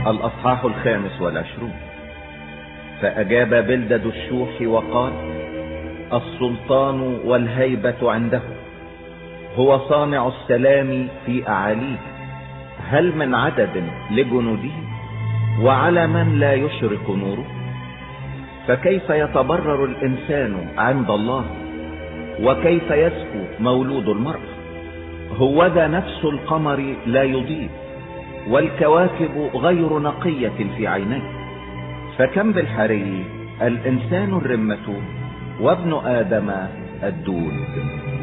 الأصحاح 25. فأجاب بلدد الشوح وقال: السلطان والهيبة عنده، هو صانع السلام في أعاليه. هل من عدد لجنوده؟ وعلى من لا يشرق نوره؟ فكيف يتبرر الإنسان عند الله؟ وكيف يسكو مولود المرأة؟ هوذا نفس القمر لا يضيء، والكواكب غير نقية في عينيه. فكم بالحري الإنسان الرمة، وابن آدم الدود.